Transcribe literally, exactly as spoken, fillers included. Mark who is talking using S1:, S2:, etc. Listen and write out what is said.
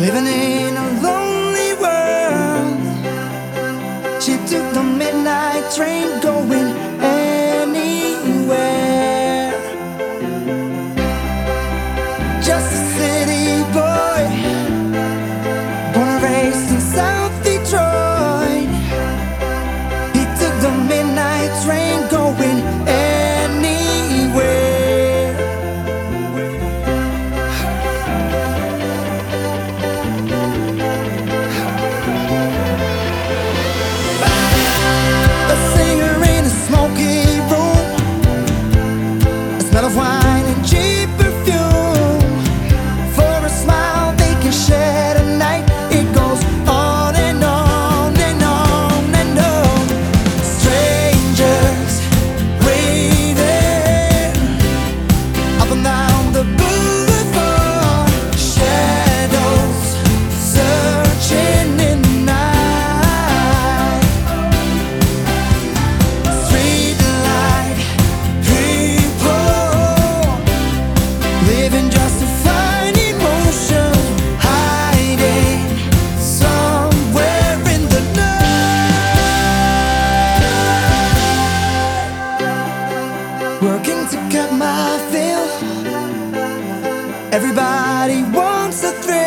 S1: Living in a lonely world. She took the midnight train going anywhere. Just a city boy, born and raised in South Detroit. He took the midnight train going anywhere. A singer in a smoky room, a smell of wine and cheap perfume. For a smile they can share tonight. It goes on and on and on and on. Strangers waiting up and down the boulevard. Shadows searching in the night. Street light people living just to find emotion, hiding somewhere in the night. Working to cut my fill. Everybody wants a thrill.